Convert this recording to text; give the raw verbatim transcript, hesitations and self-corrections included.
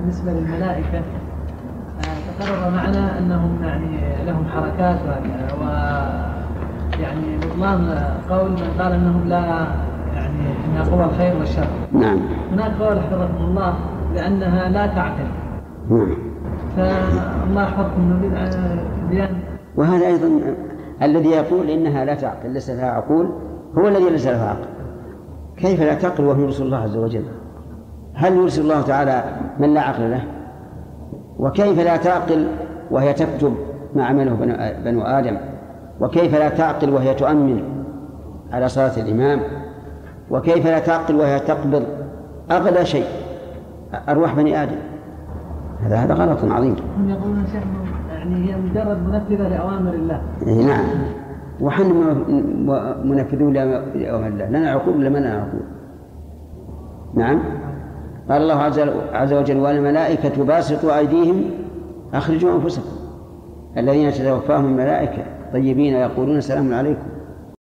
بالنسبة للملائكة تقرر معنا أنهم يعني لهم حركات و يعني بطلان قول من قال أنهم لا يعني إنها قوى الخير والشر. نعم. هناك قول حفظكم الله لأنها لا تعقل. نعم. فالله يحفظكم بيان. وهذا أيضا الذي يقول إنها لا تعقل ليس لها عقول هو الذي ليس له عقل. كيف لا تعقل وهو يرسل الله عز وجل؟ هل يرسل الله تعالى من لا عقل له؟ وكيف لا تعقل وهي تكتب ما عمله بنو آدم؟ وكيف لا تعقل وهي تؤمن على صلاة الإمام؟ وكيف لا تعقل وهي تقبض أغلى شيء أرواح بني آدم؟ هذا هذا غلط عظيم. هم يقولون شيخ يعني هي مجرد منفذة لأوامر الله. نعم. وحن منفذون لأوامر الله لنا عقول ولا ما لنا عقول؟ نعم. قال الله عز وجل والملائكة باسطوا أيديهم أخرجوا أنفسكم الذين تتوفاهم الملائكة طيبين يقولون سلام عليكم